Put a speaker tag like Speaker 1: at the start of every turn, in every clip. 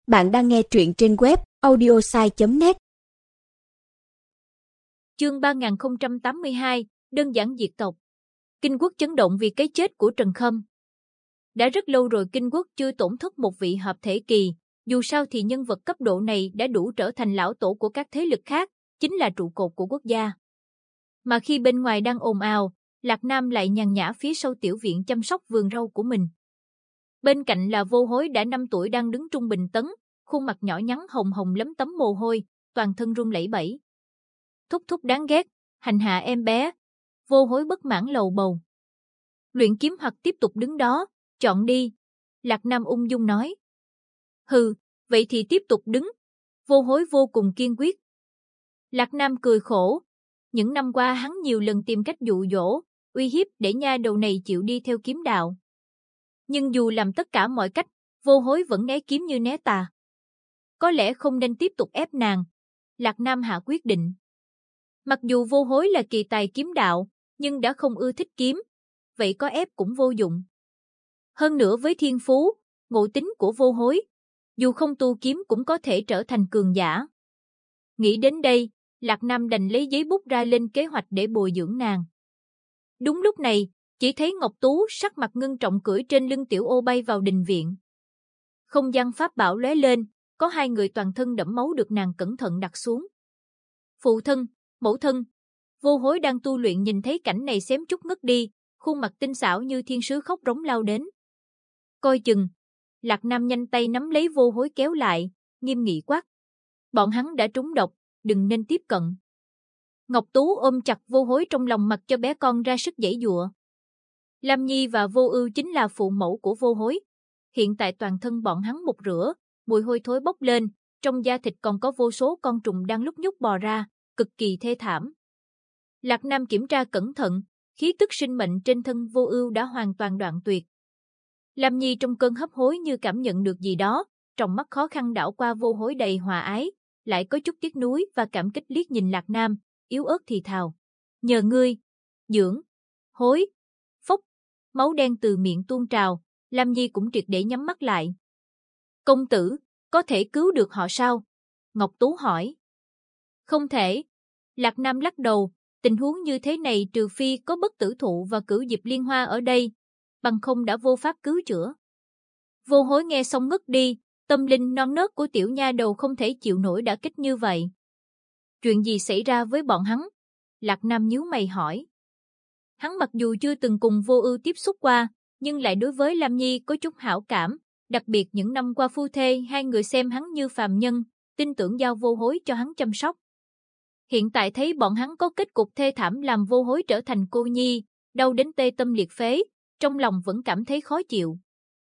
Speaker 1: Bạn đang nghe truyện trên web audiosai.net.
Speaker 2: Chương 3082, đơn giản diệt tộc. Kinh quốc chấn động vì cái chết của Trần Khâm. Đã rất lâu rồi Kinh quốc chưa tổn thất một vị hợp thể kỳ, dù sao thì nhân vật cấp độ này đã đủ trở thành lão tổ của các thế lực khác, chính là trụ cột của quốc gia. Mà khi bên ngoài đang ồn ào, Lạc Nam lại nhàn nhã phía sau tiểu viện chăm sóc vườn rau của mình. Bên cạnh là Vô Hối đã 5 tuổi đang đứng trung bình tấn, khuôn mặt nhỏ nhắn hồng hồng lấm tấm mồ hôi, toàn thân run lẩy bẩy. Thúc thúc đáng ghét, hành hạ em bé. Vô Hối bất mãn lầu bầu. Luyện kiếm hoặc tiếp tục đứng đó, chọn đi. Lạc Nam ung dung nói. Hừ, vậy thì tiếp tục đứng. Vô Hối vô cùng kiên quyết. Lạc Nam cười khổ. Những năm qua hắn nhiều lần tìm cách dụ dỗ, uy hiếp để nha đầu này chịu đi theo kiếm đạo. Nhưng dù làm tất cả mọi cách, Vô Hối vẫn né kiếm như né tà. Có lẽ không nên tiếp tục ép nàng. Lạc Nam hạ quyết định. Mặc dù Vô Hối là kỳ tài kiếm đạo, nhưng đã không ưa thích kiếm, vậy có ép cũng vô dụng. Hơn nữa với thiên phú, ngộ tính của Vô Hối, dù không tu kiếm cũng có thể trở thành cường giả. Nghĩ đến đây, Lạc Nam đành lấy giấy bút ra lên kế hoạch để bồi dưỡng nàng. Đúng lúc này, chỉ thấy Ngọc Tú sắc mặt ngưng trọng cưỡi trên lưng tiểu ô bay vào đình viện. Không gian pháp bảo lóe lên, có hai người toàn thân đẫm máu được nàng cẩn thận đặt xuống. Phụ thân, mẫu thân. Vô Hối đang tu luyện nhìn thấy cảnh này xém chút ngất đi, khuôn mặt tinh xảo như thiên sứ khóc rống lao đến. Coi chừng. Lạc Nam nhanh tay nắm lấy Vô Hối kéo lại, nghiêm nghị quát. Bọn hắn đã trúng độc, đừng nên tiếp cận. Ngọc Tú ôm chặt Vô Hối trong lòng mặc cho bé con ra sức giãy giụa. Lam Nhi và Vô Ưu chính là phụ mẫu của Vô Hối. Hiện tại toàn thân bọn hắn mục rửa, mùi hôi thối bốc lên, trong da thịt còn có vô số con trùng đang lúc nhúc bò ra, cực kỳ thê thảm. Lạc Nam kiểm tra cẩn thận, khí tức sinh mệnh trên thân Vô Ưu đã hoàn toàn đoạn tuyệt. Lam Nhi trong cơn hấp hối như cảm nhận được gì đó, trong mắt khó khăn đảo qua Vô Hối đầy hòa ái, lại có chút tiếc nuối và cảm kích liếc nhìn Lạc Nam, yếu ớt thì thào. Nhờ ngươi, dưỡng, Hối, phốc, máu đen từ miệng tuôn trào, Lam Nhi cũng triệt để nhắm mắt lại. Công tử, có thể cứu được họ sao? Ngọc Tú hỏi. Không thể. Lạc Nam lắc đầu, tình huống như thế này trừ phi có bất tử thụ và cửu diệp liên hoa ở đây, bằng không đã vô pháp cứu chữa. Vô Hối nghe xong ngất đi, tâm linh non nớt của tiểu nha đầu không thể chịu nổi đả kích như vậy. Chuyện gì xảy ra với bọn hắn? Lạc Nam nhíu mày hỏi. Hắn mặc dù chưa từng cùng Vô Ưu tiếp xúc qua, nhưng lại đối với Lam Nhi có chút hảo cảm, đặc biệt những năm qua phu thê hai người xem hắn như phàm nhân, tin tưởng giao Vô Hối cho hắn chăm sóc. Hiện tại thấy bọn hắn có kết cục thê thảm làm Vô Hối trở thành cô nhi, đau đến tê tâm liệt phế, trong lòng vẫn cảm thấy khó chịu.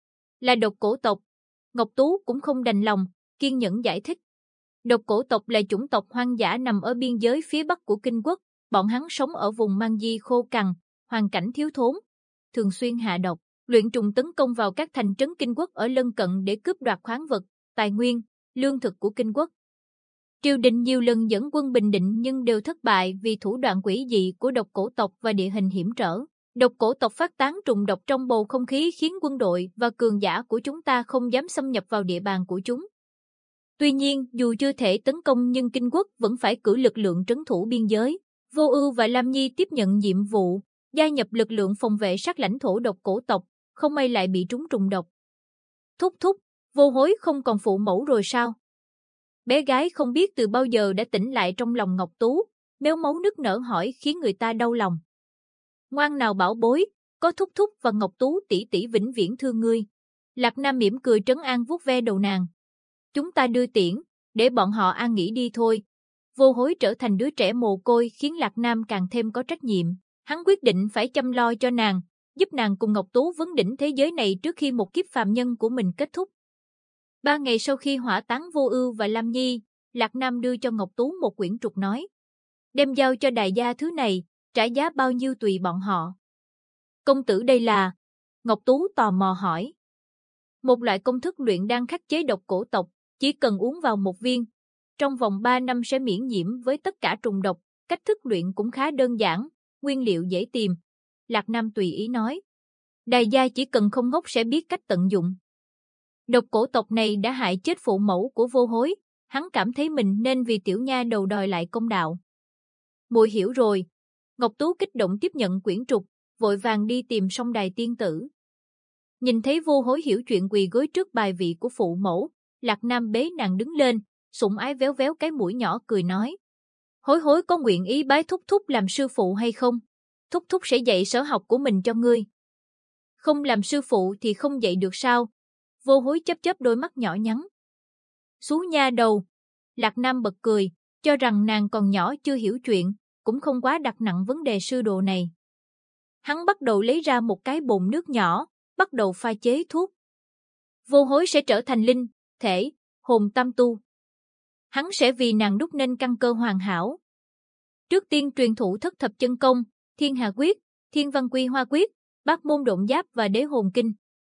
Speaker 2: Là độc cổ tộc. Ngọc Tú cũng không đành lòng, kiên nhẫn giải thích. Độc cổ tộc là chủng tộc hoang dã nằm ở biên giới phía bắc của Kinh quốc, bọn hắn sống ở vùng mang di khô cằn, hoàn cảnh thiếu thốn, thường xuyên hạ độc, luyện trùng tấn công vào các thành trấn Kinh quốc ở lân cận để cướp đoạt khoáng vật, tài nguyên, lương thực của Kinh quốc. Triều đình nhiều lần dẫn quân bình định nhưng đều thất bại vì thủ đoạn quỷ dị của độc cổ tộc và địa hình hiểm trở. Độc cổ tộc phát tán trùng độc trong bầu không khí khiến quân đội và cường giả của chúng ta không dám xâm nhập vào địa bàn của chúng. Tuy nhiên, dù chưa thể tấn công nhưng Kinh quốc vẫn phải cử lực lượng trấn thủ biên giới. Vô Ưu và Lam Nhi tiếp nhận nhiệm vụ, gia nhập lực lượng phòng vệ sát lãnh thổ độc cổ tộc, không may lại bị trúng trùng độc. Thúc thúc, Vô Hối không còn phụ mẫu rồi sao? Bé gái không biết từ bao giờ đã tỉnh lại trong lòng Ngọc Tú, méo máu nức nở hỏi khiến người ta đau lòng. Ngoan nào bảo bối, có thúc thúc và Ngọc Tú tỷ tỷ vĩnh viễn thương ngươi. Lạc Nam mỉm cười trấn an vuốt ve đầu nàng. Chúng ta đưa tiễn, để bọn họ an nghỉ đi thôi. Vô Hối trở thành đứa trẻ mồ côi khiến Lạc Nam càng thêm có trách nhiệm. Hắn quyết định phải chăm lo cho nàng, giúp nàng cùng Ngọc Tú vấn đỉnh thế giới này trước khi một kiếp phàm nhân của mình kết thúc. 3 ngày sau khi hỏa táng Vô Ưu và Lam Nhi, Lạc Nam đưa cho Ngọc Tú một quyển trục nói. Đem giao cho đại gia thứ này, trả giá bao nhiêu tùy bọn họ. Công tử đây là... Ngọc Tú tò mò hỏi. Một loại công thức luyện đan khắc chế độc cổ tộc, chỉ cần uống vào một viên. Trong vòng 3 năm sẽ miễn nhiễm với tất cả trùng độc, cách thức luyện cũng khá đơn giản, nguyên liệu dễ tìm. Lạc Nam tùy ý nói. Đại gia chỉ cần không ngốc sẽ biết cách tận dụng. Độc cổ tộc này đã hại chết phụ mẫu của Vô Hối, hắn cảm thấy mình nên vì tiểu nha đầu đòi lại công đạo. Muội hiểu rồi. Ngọc Tú kích động tiếp nhận quyển trục, vội vàng đi tìm Song Đài tiên tử. Nhìn thấy Vô Hối hiểu chuyện quỳ gối trước bài vị của phụ mẫu, Lạc Nam bế nàng đứng lên, sủng ái véo véo cái mũi nhỏ cười nói. Hối Hối có nguyện ý bái Thúc Thúc làm sư phụ hay không? Thúc Thúc sẽ dạy sở học của mình cho ngươi. Không làm sư phụ thì không dạy được sao? Vô Hối chớp chớp đôi mắt nhỏ nhắn. Xú nha đầu. Lạc Nam bật cười, cho rằng nàng còn nhỏ chưa hiểu chuyện, cũng không quá đặt nặng vấn đề sư đồ này. Hắn bắt đầu lấy ra một cái bồn nước nhỏ, bắt đầu pha chế thuốc. Vô Hối sẽ trở thành linh, thể, hồn tam tu. Hắn sẽ vì nàng đúc nên căn cơ hoàn hảo. Trước tiên truyền thụ thất thập chân công, Thiên Hà Quyết, Thiên Văn Quy Hoa Quyết, Bát Môn Độn Giáp và Đế Hồn Kinh.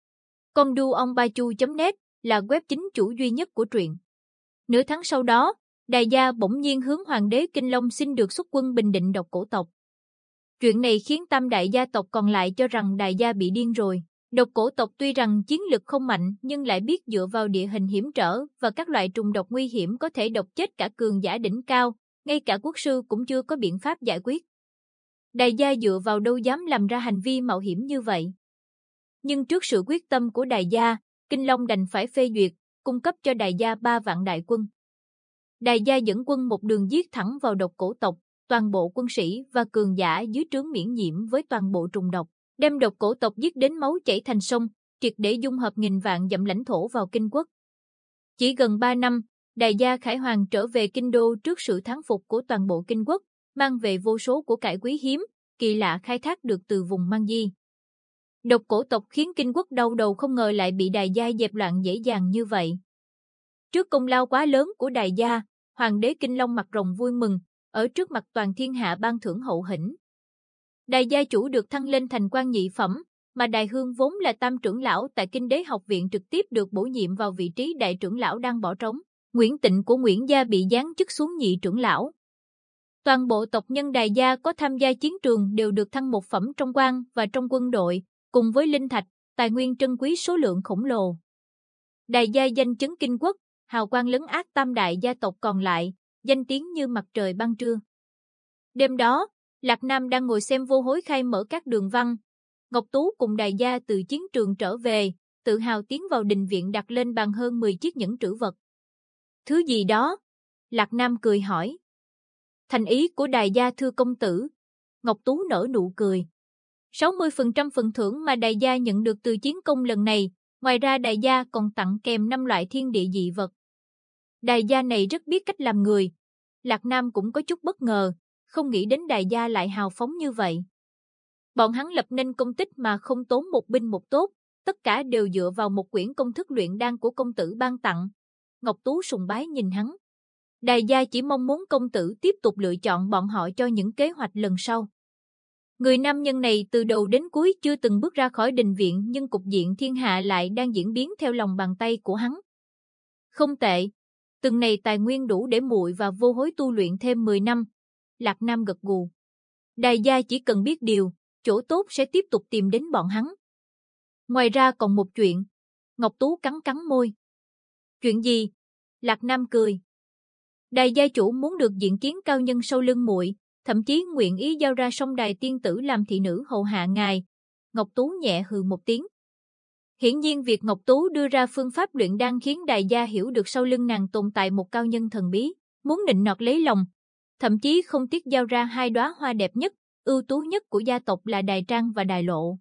Speaker 2: Comduonbaichu.net là web chính chủ duy nhất của truyện. Nửa tháng sau đó, Đài Gia bỗng nhiên hướng Hoàng đế Kinh Long xin được xuất quân bình định độc cổ tộc. Chuyện này khiến tam đại gia tộc còn lại cho rằng Đài Gia bị điên rồi. Độc cổ tộc tuy rằng chiến lực không mạnh nhưng lại biết dựa vào địa hình hiểm trở và các loại trùng độc nguy hiểm có thể độc chết cả cường giả đỉnh cao, ngay cả quốc sư cũng chưa có biện pháp giải quyết. Đài Gia dựa vào đâu dám làm ra hành vi mạo hiểm như vậy. Nhưng trước sự quyết tâm của Đài Gia, Kinh Long đành phải phê duyệt, cung cấp cho Đài Gia 3 vạn đại quân. Đài Gia dẫn quân một đường giết thẳng vào độc cổ tộc, toàn bộ quân sĩ và cường giả dưới trướng miễn nhiễm với toàn bộ trùng độc, đem độc cổ tộc giết đến máu chảy thành sông, triệt để dung hợp nghìn vạn dặm lãnh thổ vào Kinh quốc. Chỉ gần 3 năm, Đài Gia Khải Hoàng trở về Kinh đô trước sự thán phục của toàn bộ Kinh quốc, mang về vô số của cải quý hiếm, kỳ lạ khai thác được từ vùng Mang Di. Độc cổ tộc khiến Kinh quốc đau đầu không ngờ lại bị Đài Gia dẹp loạn dễ dàng như vậy. Trước công lao quá lớn của Đài Gia, Hoàng đế Kinh Long mặt rồng vui mừng, ở trước mặt toàn thiên hạ ban thưởng hậu hĩnh. Đài gia chủ được thăng lên thành quan nhị phẩm, mà Đài Hương vốn là tam trưởng lão tại Kinh Đế học viện trực tiếp được bổ nhiệm vào vị trí đại trưởng lão đang bỏ trống. Nguyễn Tịnh của Nguyễn gia bị giáng chức xuống nhị trưởng lão. Toàn bộ tộc nhân Đài gia có tham gia chiến trường đều được thăng một phẩm trong quan và trong quân đội, cùng với linh thạch, tài nguyên trân quý số lượng khổng lồ. Đài gia danh chấn Kinh quốc, hào quang lấn át tam đại gia tộc còn lại, danh tiếng như mặt trời ban trưa. Đêm đó, Lạc Nam đang ngồi xem Vô Hối khai mở các đường văn. Ngọc Tú cùng Đài gia từ chiến trường trở về, tự hào tiến vào đình viện đặt lên bàn hơn 10 chiếc nhẫn trữ vật. Thứ gì đó? Lạc Nam cười hỏi. Thành ý của Đài gia thưa công tử. Ngọc Tú nở nụ cười. 60% phần thưởng mà Đài gia nhận được từ chiến công lần này, ngoài ra Đài gia còn tặng kèm 5 loại thiên địa dị vật. Đài gia này rất biết cách làm người. Lạc Nam cũng có chút bất ngờ, không nghĩ đến Đài gia lại hào phóng như vậy. Bọn hắn lập nên công tích mà không tốn một binh một tốt, tất cả đều dựa vào một quyển công thức luyện đan của công tử ban tặng. Ngọc Tú sùng bái nhìn hắn. Đài gia chỉ mong muốn công tử tiếp tục lựa chọn bọn họ cho những kế hoạch lần sau. Người nam nhân này từ đầu đến cuối chưa từng bước ra khỏi đình viện nhưng cục diện thiên hạ lại đang diễn biến theo lòng bàn tay của hắn. Không tệ. Từng này tài nguyên đủ để muội và Vô Hối tu luyện thêm 10 năm. Lạc Nam gật gù. Đài gia chỉ cần biết điều, chỗ tốt sẽ tiếp tục tìm đến bọn hắn. Ngoài ra còn một chuyện. Ngọc Tú cắn cắn môi. Chuyện gì? Lạc Nam cười. Đài gia chủ muốn được diện kiến cao nhân sau lưng muội, thậm chí nguyện ý giao ra Song Đài tiên tử làm thị nữ hầu hạ ngài. Ngọc Tú nhẹ hừ một tiếng. Hiển nhiên việc Ngọc Tú đưa ra phương pháp luyện đan khiến Đài gia hiểu được sau lưng nàng tồn tại một cao nhân thần bí, muốn nịnh nọt lấy lòng, thậm chí không tiếc giao ra 2 đóa hoa đẹp nhất, ưu tú nhất của gia tộc là Đài Trang và Đài Lộ.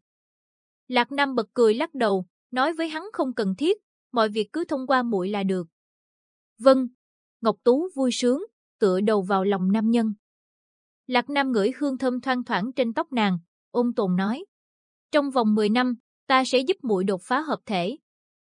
Speaker 2: Lạc Nam bật cười lắc đầu, nói với hắn không cần thiết, mọi việc cứ thông qua muội là được. Vâng. Ngọc Tú vui sướng, tựa đầu vào lòng nam nhân. Lạc Nam ngửi hương thơm thoang thoảng trên tóc nàng, ôn tồn nói. Trong vòng 10 năm, ta sẽ giúp muội đột phá hợp thể.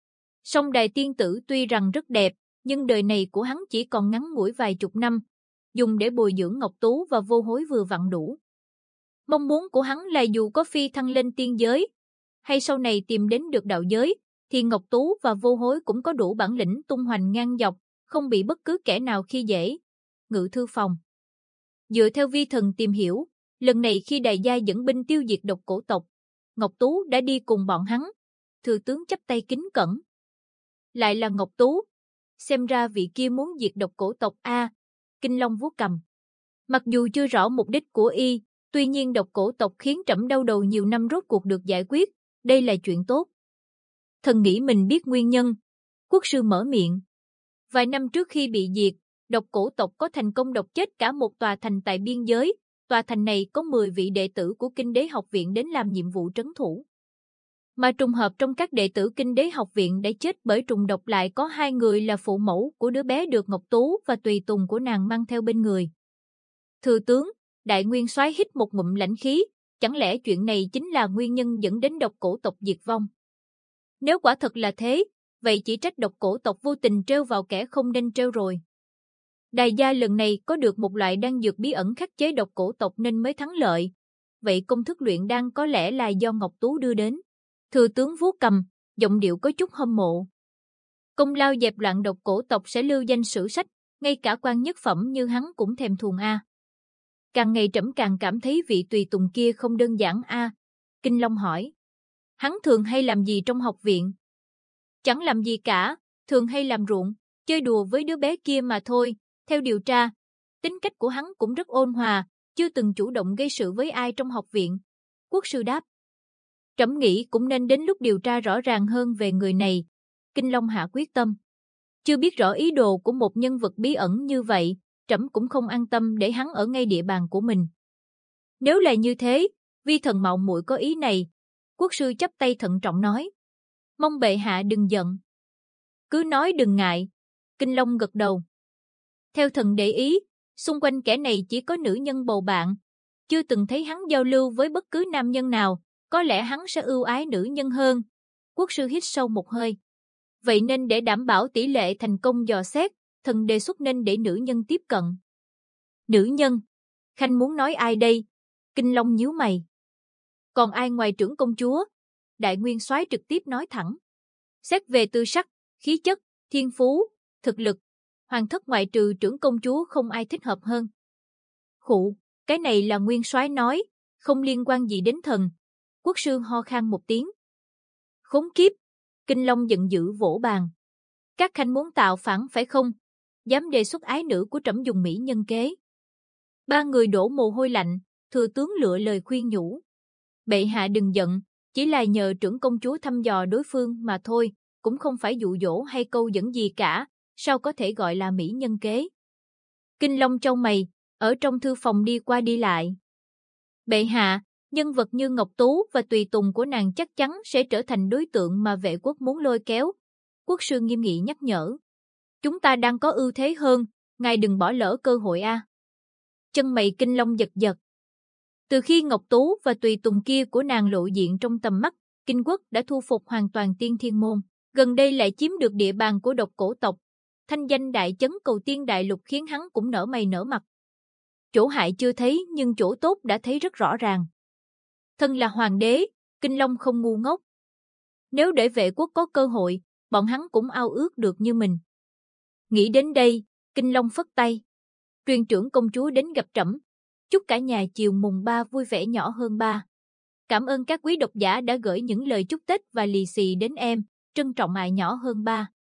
Speaker 2: Song Đài tiên tử tuy rằng rất đẹp, nhưng đời này của hắn chỉ còn ngắn ngủi vài chục năm, dùng để bồi dưỡng Ngọc Tú và Vô Hối vừa vặn đủ. Mong muốn của hắn là dù có phi thăng lên tiên giới, hay sau này tìm đến được đạo giới, thì Ngọc Tú và Vô Hối cũng có đủ bản lĩnh tung hoành ngang dọc, không bị bất cứ kẻ nào khi dễ. Ngự thư phòng. Dựa theo vi thần tìm hiểu, lần này khi Đài gia dẫn binh tiêu diệt độc cổ tộc, Ngọc Tú đã đi cùng bọn hắn. Thừa tướng chắp tay kính cẩn. lại là Ngọc Tú. Xem ra vị kia muốn diệt độc cổ tộc a. Kinh Long vuốt cằm. Mặc dù chưa rõ mục đích của y, tuy nhiên độc cổ tộc khiến trẫm đau đầu nhiều năm rốt cuộc được giải quyết, đây là chuyện tốt. Thần nghĩ mình biết nguyên nhân. Quốc sư mở miệng. Vài năm trước khi bị diệt, độc cổ tộc có thành công độc chết cả một tòa thành tại biên giới. Tòa thành này có 10 vị đệ tử của Kinh Đế Học Viện đến làm nhiệm vụ trấn thủ. Mà trùng hợp trong các đệ tử Kinh Đế Học Viện đã chết bởi trùng độc lại có 2 người là phụ mẫu của đứa bé được Ngọc Tú và tùy tùng của nàng mang theo bên người. Thừa tướng, Đại Nguyên Soái hít một ngụm lãnh khí, chẳng lẽ chuyện này chính là nguyên nhân dẫn đến độc cổ tộc diệt vong? Nếu quả thật là thế, vậy chỉ trách độc cổ tộc vô tình trêu vào kẻ không nên trêu rồi. Đài gia lần này có được một loại đan dược bí ẩn khắc chế độc cổ tộc nên mới thắng lợi. Vậy công thức luyện đan có lẽ là do Ngọc Tú đưa đến. Thừa tướng vuốt cằm, giọng điệu có chút hâm mộ. Công lao dẹp loạn độc cổ tộc sẽ lưu danh sử sách, ngay cả quan nhất phẩm như hắn cũng thèm thuồng a. Càng ngày trẫm càng cảm thấy vị tùy tùng kia không đơn giản a. Kinh Long hỏi. Hắn thường hay làm gì trong học viện? Chẳng làm gì cả, thường hay làm ruộng, chơi đùa với đứa bé kia mà thôi. Theo điều tra, tính cách của hắn cũng rất ôn hòa, chưa từng chủ động gây sự với ai trong học viện. Quốc sư đáp. Trẫm nghĩ cũng nên đến lúc điều tra rõ ràng hơn về người này. Kinh Long hạ quyết tâm. Chưa biết rõ ý đồ của một nhân vật bí ẩn như vậy, trẫm cũng không an tâm để hắn ở ngay địa bàn của mình. Nếu là như thế, vi thần mạo muội có ý này. Quốc sư chắp tay thận trọng nói. Mong bệ hạ đừng giận. Cứ nói đừng ngại. Kinh Long gật đầu. Theo thần để ý, xung quanh kẻ này chỉ có nữ nhân bầu bạn. Chưa từng thấy hắn giao lưu với bất cứ nam nhân nào, có lẽ hắn sẽ ưu ái nữ nhân hơn. Quốc sư hít sâu một hơi. Vậy nên để đảm bảo tỷ lệ thành công dò xét, thần đề xuất nên để nữ nhân tiếp cận. Nữ nhân? Khanh muốn nói ai đây? Kinh Long nhíu mày. Còn ai ngoài trưởng công chúa? Đại Nguyên Soái trực tiếp nói thẳng. Xét về tư sắc, khí chất, thiên phú, thực lực, hoàng thất ngoại trừ trưởng công chúa không ai thích hợp hơn. Khụ, cái này là Nguyên Soái nói, không liên quan gì đến thần. Quốc sư ho khan một tiếng. Khốn kiếp! Kinh Long giận dữ vỗ bàn. Các khanh muốn tạo phản phải không? Dám đề xuất ái nữ của trẫm dùng mỹ nhân kế. Ba người đổ mồ hôi lạnh, thừa tướng lựa lời khuyên nhủ. Bệ hạ đừng giận, chỉ là nhờ trưởng công chúa thăm dò đối phương mà thôi, cũng không phải dụ dỗ hay câu dẫn gì cả, sao có thể gọi là mỹ nhân kế. Kinh Long chau mày, ở trong thư phòng đi qua đi lại. Bệ hạ, nhân vật như Ngọc Tú và tùy tùng của nàng chắc chắn sẽ trở thành đối tượng mà vệ quốc muốn lôi kéo. Quốc sư nghiêm nghị nhắc nhở. Chúng ta đang có ưu thế hơn, ngài đừng bỏ lỡ cơ hội a. Chân mày Kinh Long giật giật. Từ khi Ngọc Tú và tùy tùng kia của nàng lộ diện trong tầm mắt, Kinh quốc đã thu phục hoàn toàn Tiên Thiên Môn. Gần đây lại chiếm được địa bàn của độc cổ tộc. Thanh danh đại chấn cầu tiên đại lục khiến hắn cũng nở mày nở mặt. Chỗ hại chưa thấy nhưng chỗ tốt đã thấy rất rõ ràng. Thân là hoàng đế, Kinh Long không ngu ngốc. Nếu để vệ quốc có cơ hội, bọn hắn cũng ao ước được như mình. Nghĩ đến đây, Kinh Long phất tay. Truyền trưởng công chúa đến gặp trẫm. Chúc cả nhà chiều mùng 3 vui vẻ nhỏ hơn 3. Cảm ơn các quý độc giả đã gửi những lời chúc Tết và lì xì đến em. Trân trọng ai nhỏ hơn 3.